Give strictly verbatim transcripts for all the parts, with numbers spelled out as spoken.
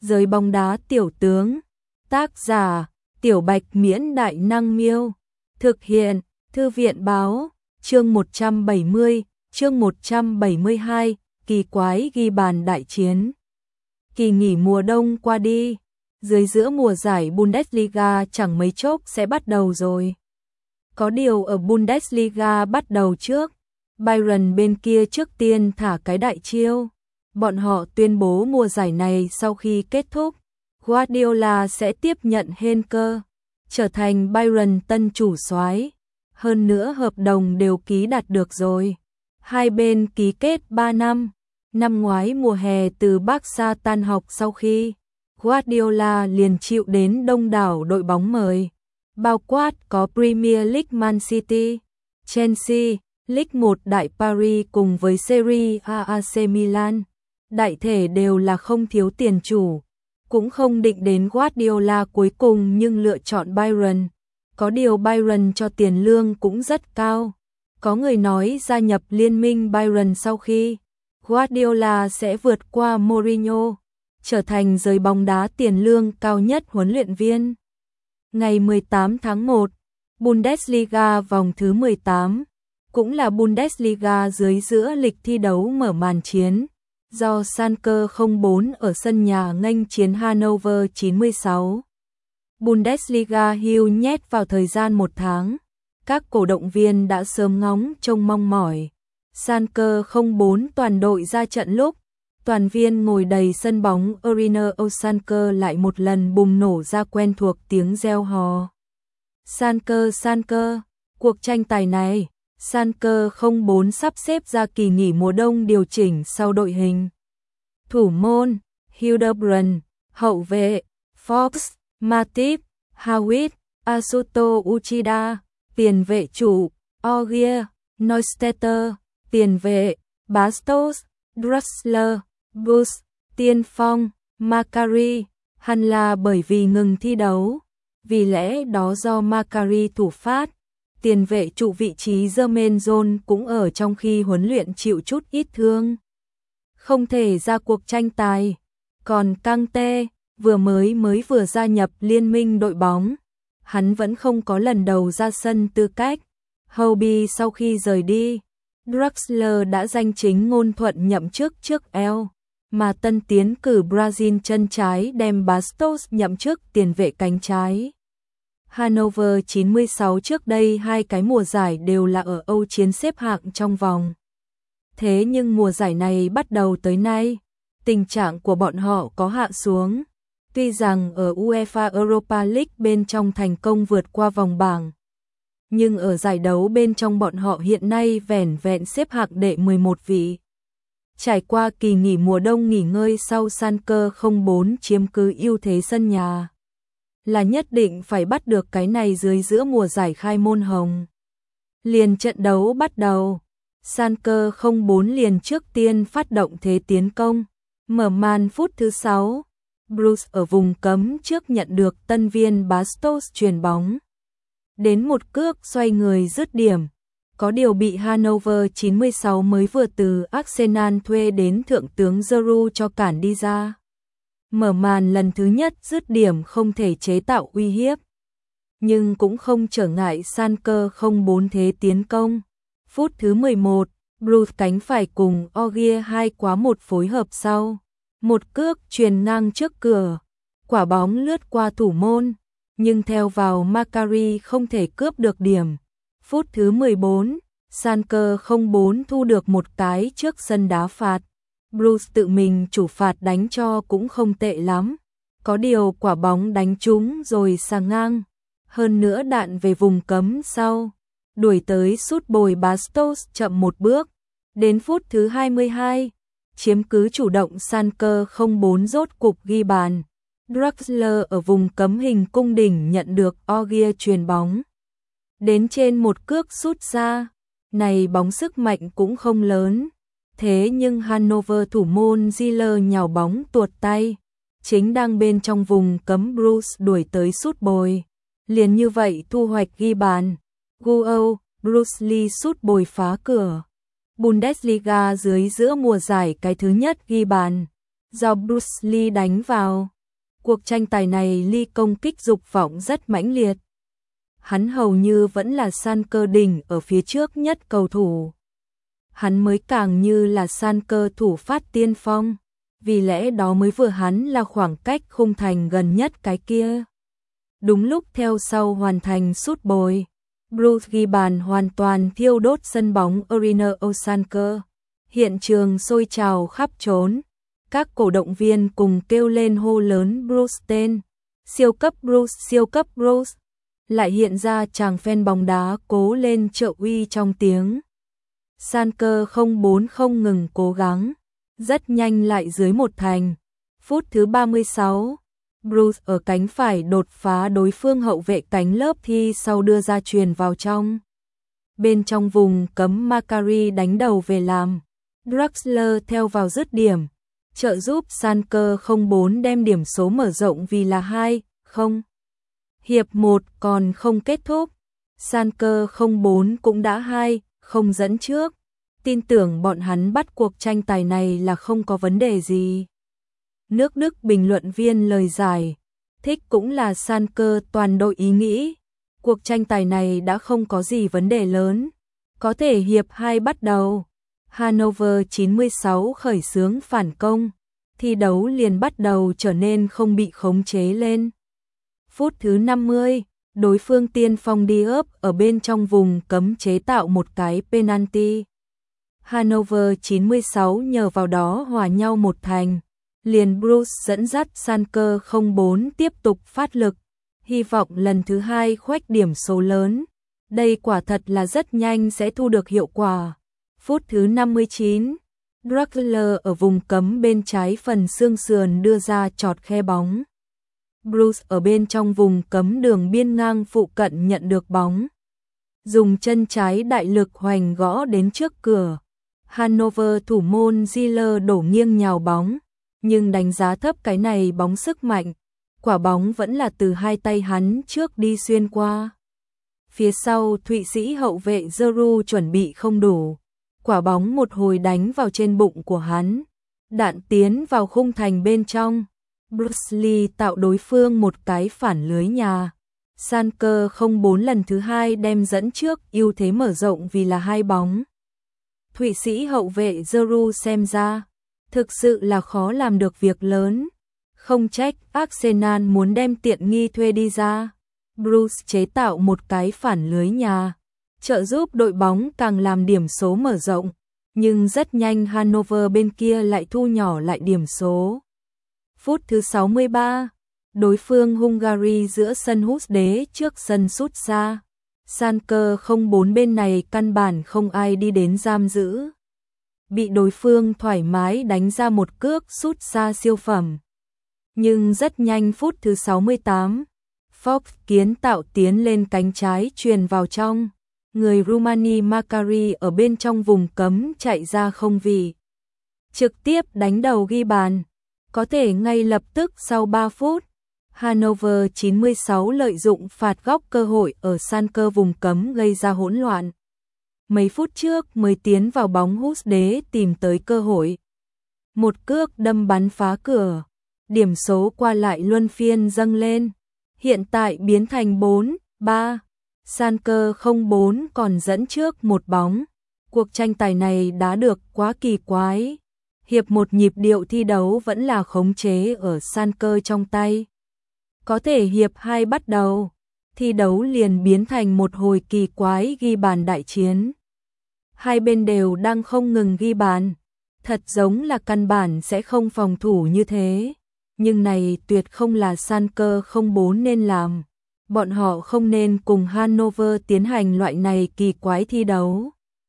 Giới bóng đá tiểu tướng. Tác giả: Tiểu Bạch Miễn Đại Năng Miêu. Thực hiện: Thư viện báo. Chương một trăm bảy mươi, chương một trăm bảy mươi hai, kỳ quái ghi bàn đại chiến. Kỳ nghỉ mùa đông qua đi, dưới giữa mùa giải Bundesliga chẳng mấy chốc sẽ bắt đầu rồi. Có điều ở Bundesliga bắt đầu trước, Bayern bên kia trước tiên thả cái đại chiêu. Bọn họ tuyên bố mùa giải này sau khi kết thúc, Guardiola sẽ tiếp nhận Henker, trở thành Bayern tân chủ soái. Hơn nữa hợp đồng đều ký đạt được rồi. Hai bên ký kết ba năm. Năm ngoái mùa hè từ Barca tan học sau khi Guardiola liền chịu đến đông đảo đội bóng mời, bao quát có Premier League Man City, Chelsea, League một Đại Paris cùng với Serie A A C Milan. Đại thể đều là không thiếu tiền chủ, cũng không định đến Guardiola cuối cùng nhưng lựa chọn Bayern. Có điều Bayern cho tiền lương cũng rất cao. Có người nói gia nhập liên minh Bayern sau khi Guardiola sẽ vượt qua Mourinho, trở thành giới bóng đá tiền lương cao nhất huấn luyện viên. Ngày mười tám tháng một, Bundesliga vòng thứ mười tám, cũng là Bundesliga dưới giữa lịch thi đấu mở màn chiến, do Schalke không bốn ở sân nhà nghênh chiến Hannover chín mươi sáu. Bundesliga hưu nhét vào thời gian một tháng, các cổ động viên đã sớm ngóng trông mong mỏi. Schalke không bốn toàn đội ra trận lúc, toàn viên ngồi đầy sân bóng Arena of Schalke lại một lần bùng nổ ra quen thuộc tiếng reo hò. Schalke Schalke, cuộc tranh tài này, Schalke không bốn sắp xếp ra kỳ nghỉ mùa đông điều chỉnh sau đội hình. Thủ môn, Hildebrand, hậu vệ, Fox, Matip, Howitt, Asuto Uchida, tiền vệ chủ, Ogier, Neustetter, tiền vệ, Bastos, Draxler, Bus, tiên phong, Macari, hẳn là bởi vì ngừng thi đấu, vì lẽ đó do Macari thủ phát, tiền vệ trụ vị trí Jermaine John cũng ở trong khi huấn luyện chịu chút ít thương, không thể ra cuộc tranh tài. Còn Kante, vừa mới mới vừa gia nhập liên minh đội bóng, hắn vẫn không có lần đầu ra sân tư cách. Hobie sau khi rời đi, Draxler đã danh chính ngôn thuận nhậm chức trước El, mà tân tiến cử Brazil chân trái đem Bastos nhậm chức tiền vệ cánh trái. Hannover chín mươi sáu trước đây hai cái mùa giải đều là ở Âu chiến xếp hạng trong vòng. Thế nhưng mùa giải này bắt đầu tới nay, tình trạng của bọn họ có hạ xuống. Tuy rằng ở UEFA Europa League bên trong thành công vượt qua vòng bảng, nhưng ở giải đấu bên trong bọn họ hiện nay vẻn vẹn xếp hạng đệ mười một vị. Trải qua kỳ nghỉ mùa đông nghỉ ngơi sau, Schalke không bốn chiếm cứ ưu thế sân nhà, là nhất định phải bắt được cái này dưới giữa mùa giải khai môn hồng. Liền trận đấu bắt đầu, Schalke không bốn liền trước tiên phát động thế tiến công. Mở màn phút thứ sáu, Bruce ở vùng cấm trước nhận được tân viên Bastos chuyền bóng. Đến một cước xoay người dứt điểm. Có điều bị Hannover chín mươi sáu mới vừa từ Arsenal thuê đến thượng tướng Giroud cho cản đi ra. Mở màn lần thứ nhất dứt điểm không thể chế tạo uy hiếp, nhưng cũng không trở ngại Schalke không bốn thế tiến công. Phút thứ mười một, Bruce cánh phải cùng Ogier hai quá một phối hợp sau. Một cước chuyền ngang trước cửa, quả bóng lướt qua thủ môn, nhưng theo vào Macari không thể cướp được điểm. Phút thứ mười bốn, Schalke không bốn thu được một cái trước sân đá phạt. Bruce tự mình chủ phạt đánh cho cũng không tệ lắm. Có điều quả bóng đánh trúng rồi sang ngang. Hơn nữa đạn về vùng cấm sau. Đuổi tới sút bồi Bastos chậm một bước. Đến phút thứ hai mươi hai, chiếm cứ chủ động Schalke không bốn rốt cục ghi bàn. Draxler ở vùng cấm hình cung đỉnh nhận được Ogier chuyền bóng. Đến trên một cước sút xa, này bóng sức mạnh cũng không lớn. Thế nhưng Hannover thủ môn Ziller nhào bóng tuột tay. Chính đang bên trong vùng cấm Bruce đuổi tới sút bồi. Liền như vậy thu hoạch ghi bàn. Guo, Bruce Lee sút bồi phá cửa. Bundesliga dưới giữa mùa giải cái thứ nhất ghi bàn, do Bruce Lee đánh vào. Cuộc tranh tài này Lee công kích dục vọng rất mãnh liệt. Hắn hầu như vẫn là san cơ đỉnh ở phía trước nhất cầu thủ. Hắn mới càng như là san cơ thủ phát tiên phong, vì lẽ đó mới vừa hắn là khoảng cách khung thành gần nhất cái kia. Đúng lúc theo sau hoàn thành sút bồi, Bruce ghi bàn hoàn toàn thiêu đốt sân bóng Arena Osanker. Hiện trường sôi trào khắp trốn. Các cổ động viên cùng kêu lên hô lớn Bruce tên. Siêu cấp Bruce, siêu cấp Bruce. Lại hiện ra chàng fan bóng đá cố lên trợ uy trong tiếng. Sanker không bốn không ngừng cố gắng. Rất nhanh lại dưới một thành. Phút thứ ba mươi sáu. Bruce ở cánh phải đột phá đối phương hậu vệ cánh lớp thi sau đưa ra chuyền vào trong. Bên trong vùng cấm Macari đánh đầu về làm. Draxler theo vào dứt điểm. Trợ giúp Sanker không bốn đem điểm số mở rộng vì là hai không. Hiệp một còn không kết thúc. Sanker không bốn cũng đã hai không dẫn trước. Tin tưởng bọn hắn bắt cuộc tranh tài này là không có vấn đề gì. Nước Đức bình luận viên lời giải, thích cũng là Sanker toàn đội ý nghĩ. Cuộc tranh tài này đã không có gì vấn đề lớn. Có thể hiệp hai bắt đầu. Hannover chín mươi sáu khởi xướng phản công. Thi đấu liền bắt đầu trở nên không bị khống chế lên. Phút thứ năm mươi, đối phương tiên phong Diop ở bên trong vùng cấm chế tạo một cái penalty. Hannover chín mươi sáu nhờ vào đó hòa nhau một thành. Liền Bruce dẫn dắt Sanker không bốn tiếp tục phát lực, hy vọng lần thứ hai khoét điểm số lớn. Đây quả thật là rất nhanh sẽ thu được hiệu quả. Phút thứ năm mươi chín, Draxler ở vùng cấm bên trái phần xương sườn đưa ra chọt khe bóng. Bruce ở bên trong vùng cấm đường biên ngang phụ cận nhận được bóng. Dùng chân trái đại lực hoành gõ đến trước cửa. Hannover thủ môn Ziller đổ nghiêng nhào bóng. Nhưng đánh giá thấp cái này bóng sức mạnh, quả bóng vẫn là từ hai tay hắn trước đi xuyên qua. Phía sau Thụy Sĩ hậu vệ Giroud chuẩn bị không đủ, quả bóng một hồi đánh vào trên bụng của hắn, đạn tiến vào khung thành bên trong. Bruce Lee tạo đối phương một cái phản lưới nhà. Sanker không bốn lần thứ hai đem dẫn trước, ưu thế mở rộng vì là hai bóng. Thụy Sĩ hậu vệ Giroud xem ra thực sự là khó làm được việc lớn. Không trách Arsenal muốn đem tiện nghi thuê đi ra. Bruce chế tạo một cái phản lưới nhà, trợ giúp đội bóng càng làm điểm số mở rộng. Nhưng rất nhanh Hannover bên kia lại thu nhỏ lại điểm số. Phút thứ sáu mươi ba, đối phương Hungary giữa sân Husde trước sân sút xa. Sanker không bốn bên này căn bản không ai đi đến giam giữ. Bị đối phương thoải mái đánh ra một cước sút xa siêu phẩm. Nhưng rất nhanh phút thứ sáu mươi tám, Fox kiến tạo tiến lên cánh trái truyền vào trong. Người Rumani Macari ở bên trong vùng cấm chạy ra không vị. Trực tiếp đánh đầu ghi bàn. Có thể ngay lập tức sau ba phút, Hannover chín mươi sáu lợi dụng phạt góc cơ hội ở Sanker vùng cấm gây ra hỗn loạn. Mấy phút trước mới tiến vào bóng Husde tìm tới cơ hội. Một cước đâm bắn phá cửa. Điểm số qua lại luân phiên dâng lên. Hiện tại biến thành bốn ba. Sanker không bốn còn dẫn trước một bóng. Cuộc tranh tài này đã được quá kỳ quái. Hiệp một nhịp điệu thi đấu vẫn là khống chế ở Sanker trong tay. Có thể hiệp hai bắt đầu, thi đấu liền biến thành một hồi kỳ quái ghi bàn đại chiến. Hai bên đều đang không ngừng ghi bàn, thật giống là căn bản sẽ không phòng thủ như thế. Nhưng này tuyệt không là Sanker không bốn nên làm. Bọn họ không nên cùng Hannover tiến hành loại này kỳ quái thi đấu.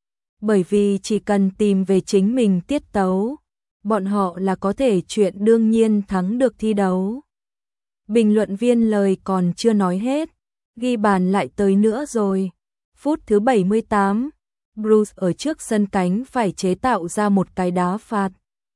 Bởi vì chỉ cần tìm về chính mình tiết tấu, bọn họ là có thể chuyện đương nhiên thắng được thi đấu. Bình luận viên lời còn chưa nói hết, ghi bàn lại tới nữa rồi. Phút thứ bảy mươi tám, Bruce ở trước sân cánh phải chế tạo ra một cái đá phạt.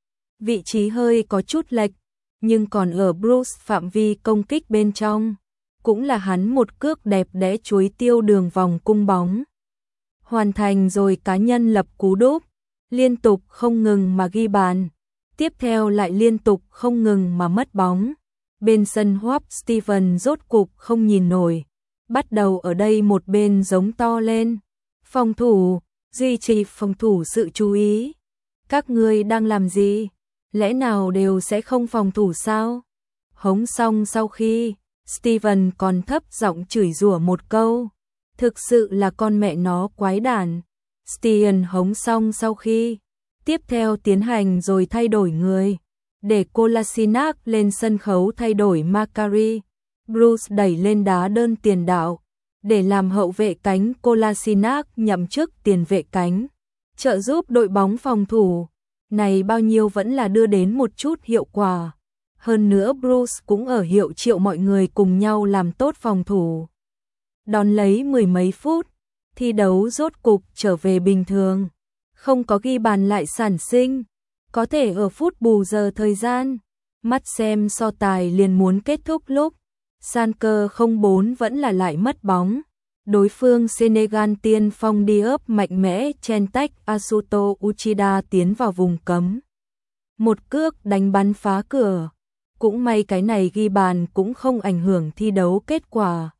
Vị trí hơi có chút lệch, nhưng còn ở Bruce phạm vi công kích bên trong. Cũng là hắn một cước đẹp đẽ chuối tiêu đường vòng cung bóng. Hoàn thành rồi cá nhân lập cú đúp, liên tục không ngừng mà ghi bàn. Tiếp theo lại liên tục không ngừng mà mất bóng. Bên sân Hoop Steven rốt cục không nhìn nổi, bắt đầu ở đây một bên giống to lên. Phòng thủ, duy trì phòng thủ sự chú ý. Các ngươi đang làm gì? Lẽ nào đều sẽ không phòng thủ sao? Hống xong sau khi, Steven còn thấp giọng chửi rủa một câu. Thực sự là con mẹ nó quái đản. Steven hống xong sau khi, tiếp theo tiến hành rồi thay đổi người. Để Kolasinac lên sân khấu thay đổi Macari. Bruce đẩy lên đá đơn tiền đạo. Để làm hậu vệ cánh, Kolasinac nhậm chức tiền vệ cánh. Trợ giúp đội bóng phòng thủ. Này bao nhiêu vẫn là đưa đến một chút hiệu quả. Hơn nữa Bruce cũng ở hiệu triệu mọi người cùng nhau làm tốt phòng thủ. Đón lấy mười mấy phút, thi đấu rốt cục trở về bình thường. Không có ghi bàn lại sản sinh. Có thể ở phút bù giờ thời gian, mắt xem so tài liền muốn kết thúc lúc Sanker không bốn vẫn là lại mất bóng. Đối phương Senegal tiên phong Diop mạnh mẽ chen tách Asuto Uchida tiến vào vùng cấm. Một cước đánh bắn phá cửa. Cũng may cái này ghi bàn cũng không ảnh hưởng thi đấu kết quả.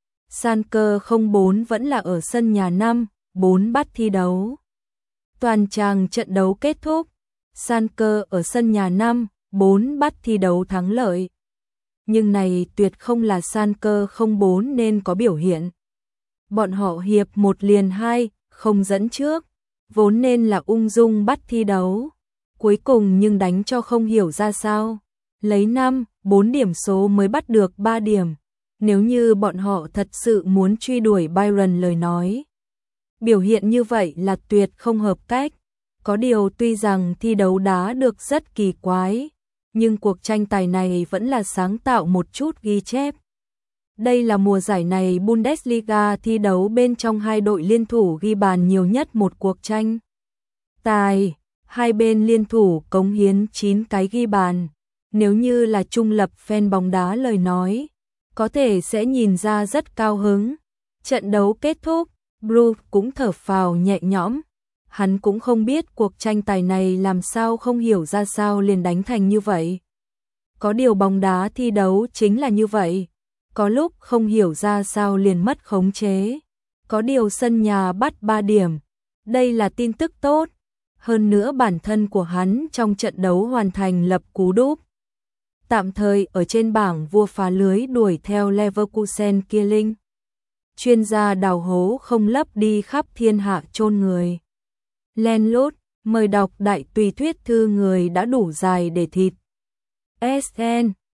Sanker không bốn vẫn là ở sân nhà năm bốn bắt thi đấu. Toàn tràng trận đấu kết thúc. Sanker ở sân nhà năm bốn bắt thi đấu thắng lợi. Nhưng này tuyệt không là Sanker không bốn nên có biểu hiện. Bọn họ hiệp một liền hai, không dẫn trước, vốn nên là ung dung bắt thi đấu. Cuối cùng nhưng đánh cho không hiểu ra sao. Lấy năm, bốn điểm số mới bắt được ba điểm. Nếu như bọn họ thật sự muốn truy đuổi Bayern lời nói. Biểu hiện như vậy là tuyệt không hợp cách. Có điều tuy rằng thi đấu đá được rất kỳ quái, nhưng cuộc tranh tài này vẫn là sáng tạo một chút ghi chép. Đây là mùa giải này Bundesliga thi đấu bên trong hai đội liên thủ ghi bàn nhiều nhất một cuộc tranh tài. Hai bên liên thủ cống hiến chín cái ghi bàn. Nếu như là trung lập fan bóng đá lời nói, có thể sẽ nhìn ra rất cao hứng. Trận đấu kết thúc, Bruce cũng thở phào nhẹ nhõm. Hắn cũng không biết cuộc tranh tài này làm sao không hiểu ra sao liền đánh thành như vậy. Có điều bóng đá thi đấu chính là như vậy. Có lúc không hiểu ra sao liền mất khống chế. Có điều sân nhà bắt ba điểm. Đây là tin tức tốt. Hơn nữa bản thân của hắn trong trận đấu hoàn thành lập cú đúp. Tạm thời ở trên bảng vua phá lưới đuổi theo Leverkusen kia linh. Chuyên gia đào hố không lấp đi khắp thiên hạ chôn người. Len lút, mời đọc đại tùy thuyết thư người đã đủ dài để thịt. ét en